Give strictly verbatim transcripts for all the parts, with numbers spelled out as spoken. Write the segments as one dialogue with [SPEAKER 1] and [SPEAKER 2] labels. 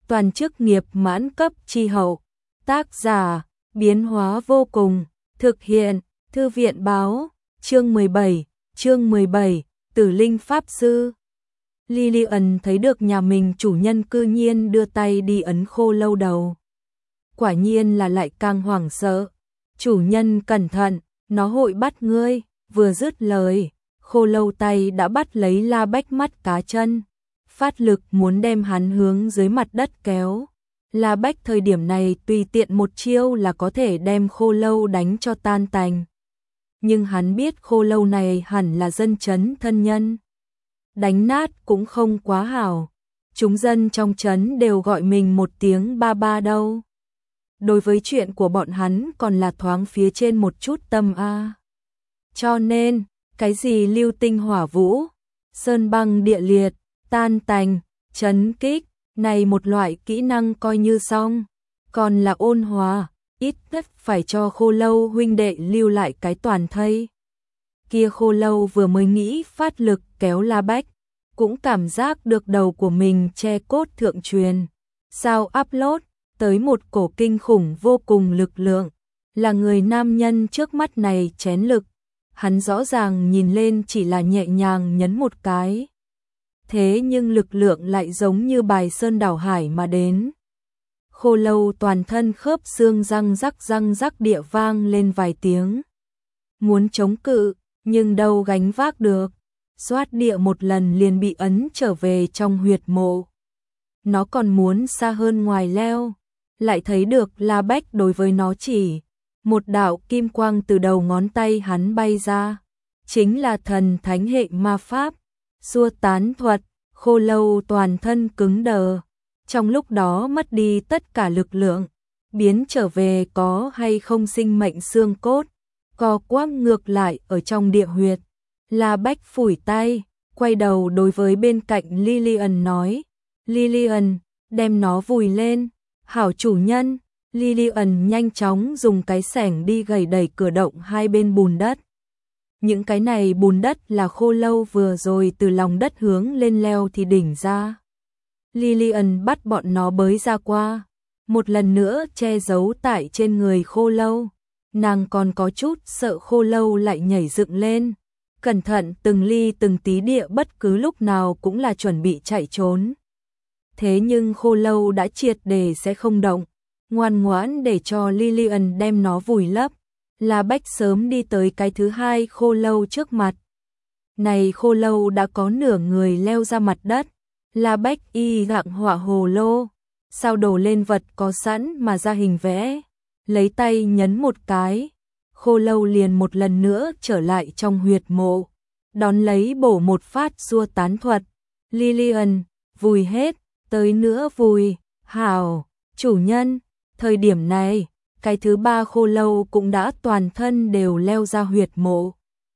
[SPEAKER 1] toàn chức nghiệp mãn cấp chi hậu. Tác giả, biến hóa vô cùng, thực hiện, thư viện báo, chương mười bảy, chương mười bảy, Tử Linh Pháp Sư. Lillian thấy được nhà mình chủ nhân cư nhiên đưa tay đi ấn khô lâu đầu. Quả nhiên là lại càng hoảng sợ. Chủ nhân cẩn thận, nó hội bắt ngươi, vừa dứt lời, khô lâu tay đã bắt lấy La Bách mắt cá chân, phát lực muốn đem hắn hướng dưới mặt đất kéo. La Bách thời điểm này tùy tiện một chiêu là có thể đem khô lâu đánh cho tan tành. Nhưng hắn biết khô lâu này hẳn là dân trấn thân nhân. Đánh nát cũng không quá hảo. Chúng dân trong trấn đều gọi mình một tiếng ba ba đâu. Đối với chuyện của bọn hắn còn là thoáng phía trên một chút tâm a. Cho nên, cái gì lưu tinh hỏa vũ, sơn băng địa liệt, tan tành, chấn kích, này một loại kỹ năng coi như xong. Còn là ôn hòa, ít nhất phải cho khô lâu huynh đệ lưu lại cái toàn thây. Kia khô lâu vừa mới nghĩ phát lực kéo La Bách, cũng cảm giác được đầu của mình che cốt thượng truyền. Sao upload tới một cổ kinh khủng vô cùng lực lượng, là người nam nhân trước mắt này chén lực. Hắn rõ ràng nhìn lên chỉ là nhẹ nhàng nhấn một cái. Thế nhưng lực lượng lại giống như bài sơn đảo hải mà đến. Khô lâu toàn thân khớp xương răng rắc răng rắc địa vang lên vài tiếng. Muốn chống cự, nhưng đâu gánh vác được. Xoát địa một lần liền bị ấn trở về trong huyệt mộ. Nó còn muốn xa hơn ngoài leo. Lại thấy được La Bách đối với nó chỉ. Một đạo kim quang từ đầu ngón tay hắn bay ra. Chính là thần thánh hệ ma pháp. Xua tán thuật, khô lâu toàn thân cứng đờ. Trong lúc đó mất đi tất cả lực lượng. Biến trở về có hay không sinh mệnh xương cốt. Co quắp ngược lại ở trong địa huyệt. La Bách phủi tay, quay đầu đối với bên cạnh Lillian nói. Lillian, đem nó vùi lên. Hảo chủ nhân. Lillian nhanh chóng dùng cái xẻng đi gầy đẩy cửa động hai bên bùn đất. Những cái này bùn đất là khô lâu vừa rồi từ lòng đất hướng lên leo thì đỉnh ra. Lillian bắt bọn nó bới ra qua. Một lần nữa che giấu tại trên người khô lâu. Nàng còn có chút sợ khô lâu lại nhảy dựng lên. Cẩn thận từng ly từng tí địa bất cứ lúc nào cũng là chuẩn bị chạy trốn. Thế nhưng khô lâu đã triệt để sẽ không động. Ngoan ngoãn để cho Lillian đem nó vùi lấp. La Bách sớm đi tới cái thứ hai khô lâu trước mặt. Này khô lâu đã có nửa người leo ra mặt đất. La Bách y gặng họa hồ lô. Sao đổ lên vật có sẵn mà ra hình vẽ. Lấy tay nhấn một cái. Khô lâu liền một lần nữa trở lại trong huyệt mộ. Đón lấy bổ một phát xua tán thuật. Lillian, vùi hết, tới nữa vùi. Hảo, chủ nhân, thời điểm này, cái thứ ba khô lâu cũng đã toàn thân đều leo ra huyệt mộ.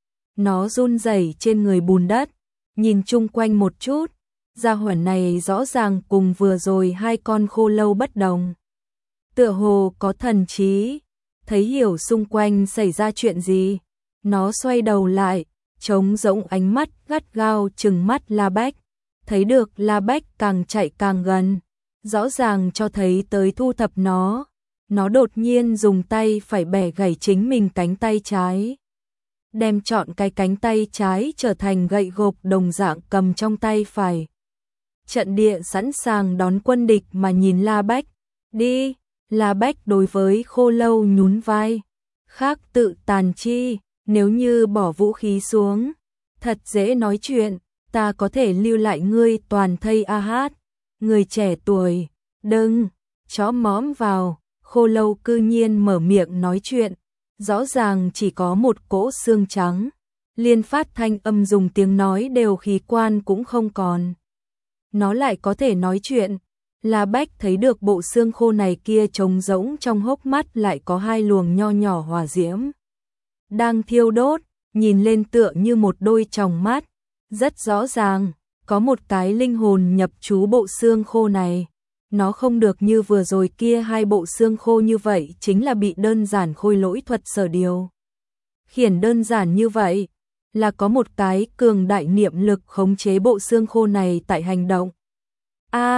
[SPEAKER 1] Nó run rẩy trên người bùn đất, nhìn chung quanh một chút. Gia hỏa này rõ ràng cùng vừa rồi hai con khô lâu bất đồng. Tựa hồ có thần trí. Thấy hiểu xung quanh xảy ra chuyện gì. Nó xoay đầu lại, trống rỗng ánh mắt gắt gao trừng mắt La Bách. Thấy được La Bách càng chạy càng gần. Rõ ràng cho thấy tới thu thập nó. Nó đột nhiên dùng tay phải bẻ gãy chính mình cánh tay trái. Đem chọn cái cánh tay trái trở thành gậy gộc đồng dạng cầm trong tay phải. Trận địa sẵn sàng đón quân địch mà nhìn La Bách. Đi! La Bách đối với khô lâu nhún vai. Khác tự tàn chi, nếu như bỏ vũ khí xuống. Thật dễ nói chuyện, ta có thể lưu lại ngươi toàn thây a hát. Người trẻ tuổi, đừng, chó mõm vào. Khô lâu cư nhiên mở miệng nói chuyện. Rõ ràng chỉ có một cỗ xương trắng. Liên phát thanh âm dùng tiếng nói đều khí quan cũng không còn. Nó lại có thể nói chuyện. La Bách thấy được bộ xương khô này kia trống rỗng trong hốc mắt lại có hai luồng nho nhỏ hỏa diễm. Đang thiêu đốt, nhìn lên tựa như một đôi tròng mắt. Rất rõ ràng, có một cái linh hồn nhập trú bộ xương khô này. Nó không được như vừa rồi kia hai bộ xương khô như vậy chính là bị đơn giản khôi lỗi thuật sở điều. Khiển đơn giản như vậy là có một cái cường đại niệm lực khống chế bộ xương khô này tại hành động. A,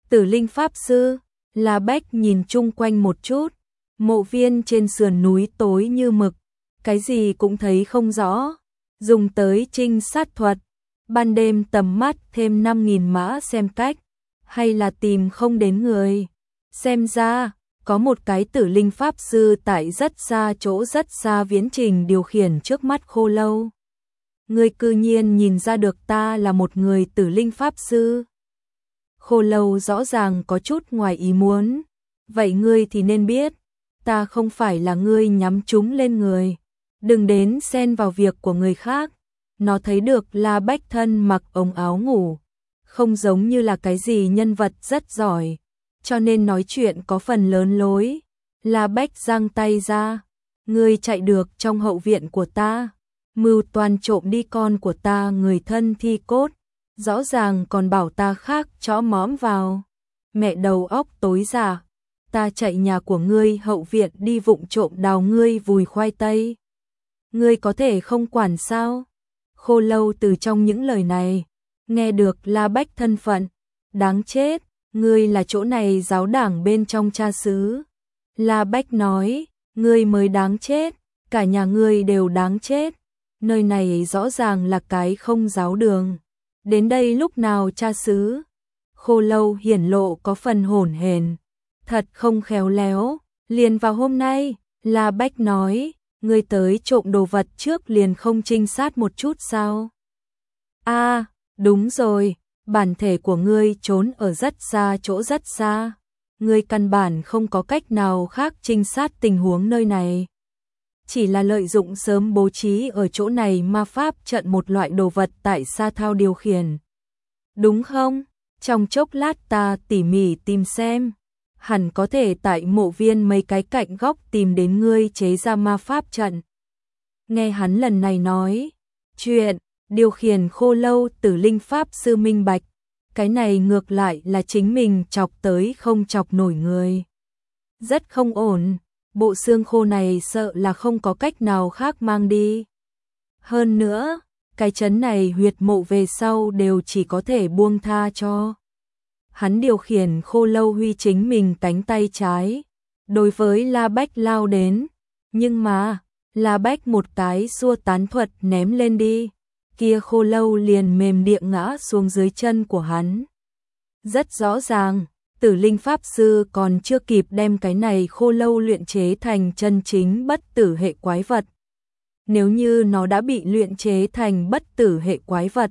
[SPEAKER 1] Tử Linh Pháp Sư. La Bách nhìn chung quanh một chút, mộ viên trên sườn núi tối như mực, cái gì cũng thấy không rõ, dùng tới trinh sát thuật, ban đêm tầm mắt thêm năm nghìn mã xem cách, hay là tìm không đến người. Xem ra, có một cái Tử Linh Pháp Sư tại rất xa chỗ rất xa viễn trình điều khiển trước mắt Khô Lâu. Ngươi cư nhiên nhìn ra được ta là một người Tử Linh Pháp Sư. Khô Lâu rõ ràng có chút ngoài ý muốn. Vậy ngươi thì nên biết, ta không phải là ngươi nhắm chúng lên người. Đừng đến xen vào việc của người khác. Nó thấy được La Bách thân mặc ống áo ngủ, không giống như là cái gì nhân vật rất giỏi, cho nên nói chuyện có phần lớn lối. La Bách giang tay ra, ngươi chạy được trong hậu viện của ta, mưu toan trộm đi con của ta người thân thi cốt, rõ ràng còn bảo ta khác chõ mõm vào. Mẹ đầu óc tối già, ta chạy nhà của ngươi hậu viện đi vụng trộm đào ngươi vùi khoai tây. Ngươi có thể không quản sao? Khô Lâu từ trong những lời này, nghe được La Bách thân phận. Đáng chết, ngươi là chỗ này giáo đảng bên trong cha xứ. La Bách nói, ngươi mới đáng chết, cả nhà ngươi đều đáng chết. Nơi này rõ ràng là cái không giáo đường. Đến đây lúc nào cha xứ? Khô Lâu hiển lộ có phần hỗn hển. Thật không khéo léo, liền vào hôm nay, La Bách nói, ngươi tới trộm đồ vật trước liền không trinh sát một chút sao? A, à, đúng rồi, bản thể của ngươi trốn ở rất xa chỗ rất xa. Ngươi căn bản không có cách nào khác trinh sát tình huống nơi này. Chỉ là lợi dụng sớm bố trí ở chỗ này ma pháp trận một loại đồ vật tại Sa Thao điều khiển. Đúng không? Trong chốc lát ta tỉ mỉ tìm xem. Hẳn có thể tại mộ viên mấy cái cạnh góc tìm đến ngươi chế ra ma pháp trận. Nghe hắn lần này nói, chuyện, điều khiển Khô Lâu Tử Linh Pháp Sư minh bạch. Cái này ngược lại là chính mình chọc tới không chọc nổi người. Rất không ổn, bộ xương khô này sợ là không có cách nào khác mang đi. Hơn nữa, cái chấn này huyệt mộ về sau đều chỉ có thể buông tha cho. Hắn điều khiển Khô Lâu huy chính mình cánh tay trái, đối với La Bách lao đến, nhưng mà, La Bách một cái xua tán thuật ném lên đi, kia Khô Lâu liền mềm địa ngã xuống dưới chân của hắn. Rất rõ ràng, Tử Linh Pháp Sư còn chưa kịp đem cái này Khô Lâu luyện chế thành chân chính bất tử hệ quái vật. Nếu như nó đã bị luyện chế thành bất tử hệ quái vật,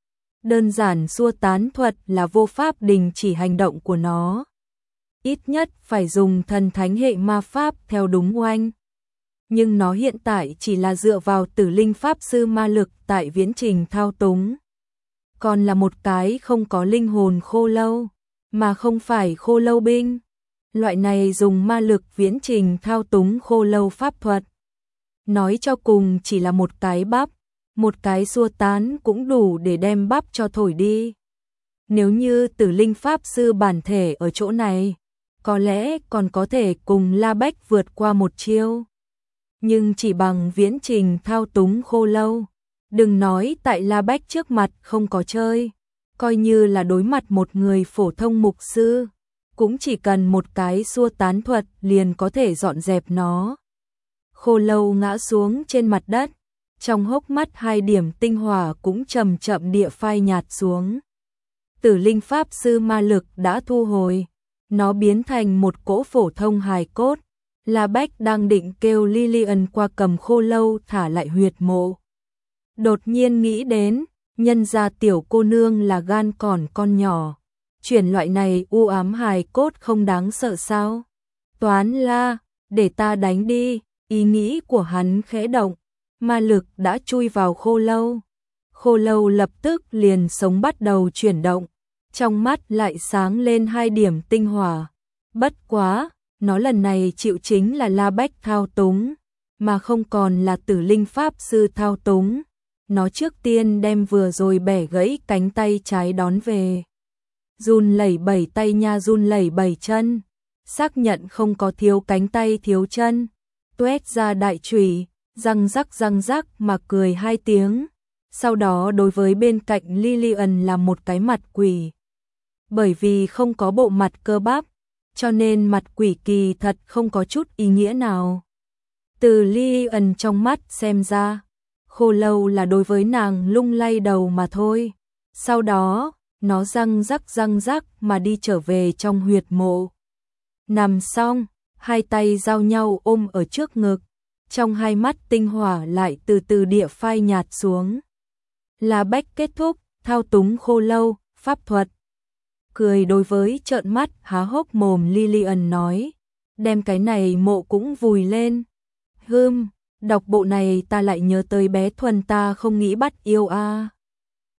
[SPEAKER 1] đơn giản xua tán thuật là vô pháp đình chỉ hành động của nó. Ít nhất phải dùng thần thánh hệ ma pháp theo đúng oanh. Nhưng nó hiện tại chỉ là dựa vào Tử Linh Pháp Sư ma lực tại viễn trình thao túng. Còn là một cái không có linh hồn Khô Lâu, mà không phải Khô Lâu binh. Loại này dùng ma lực viễn trình thao túng Khô Lâu pháp thuật. Nói cho cùng chỉ là một cái bắp, một cái xua tán cũng đủ để đem bắp cho thổi đi. Nếu như Tử Linh Pháp Sư bản thể ở chỗ này, có lẽ còn có thể cùng La Bách vượt qua một chiêu. Nhưng chỉ bằng viễn trình thao túng Khô Lâu, đừng nói tại La Bách trước mặt không có chơi, coi như là đối mặt một người phổ thông mục sư, cũng chỉ cần một cái xua tán thuật liền có thể dọn dẹp nó. Khô Lâu ngã xuống trên mặt đất, trong hốc mắt hai điểm tinh hỏa cũng chậm chậm địa phai nhạt xuống. Tử Linh Pháp Sư ma lực đã thu hồi, nó biến thành một cỗ phổ thông hài cốt. La Bách đang định kêu Lillian qua cầm Khô Lâu thả lại huyệt mộ. Đột nhiên nghĩ đến, nhân gia tiểu cô nương là gan còn con nhỏ. Chuyển loại này u ám hài cốt không đáng sợ sao? Toán la, để ta đánh đi, ý nghĩ của hắn khẽ động. Ma lực đã chui vào Khô Lâu. Khô Lâu lập tức liền sống bắt đầu chuyển động. Trong mắt lại sáng lên hai điểm tinh hỏa. Bất quá, nó lần này chịu chính là La Bách thao túng, mà không còn là Tử Linh Pháp Sư thao túng. Nó trước tiên đem vừa rồi bẻ gãy cánh tay trái đón về. Run lẩy bẩy tay nha run lẩy bẩy chân. Xác nhận không có thiếu cánh tay thiếu chân. Tuét ra đại chùy, răng rắc răng rắc mà cười hai tiếng. Sau đó đối với bên cạnh Lillian là một cái mặt quỷ. bởi vì không có bộ mặt cơ bắp, cho nên mặt quỷ kỳ thật không có chút ý nghĩa nào. Từ Lillian trong mắt xem ra, khô lâu là đối với nàng lung lay đầu mà thôi. Sau đó, nó răng rắc răng rắc mà đi trở về trong huyệt mộ. Nằm xong, hai tay giao nhau ôm ở trước ngực, trong hai mắt tinh hỏa lại từ từ địa phai nhạt xuống. La Bách kết thúc, thao túng khô lâu, pháp thuật. Cười đối với trợn mắt há hốc mồm Lillian nói, đem cái này mộ cũng vùi lên. Hừm, đọc bộ này ta lại nhớ tới bé Thuần ta không nghĩ bắt yêu a.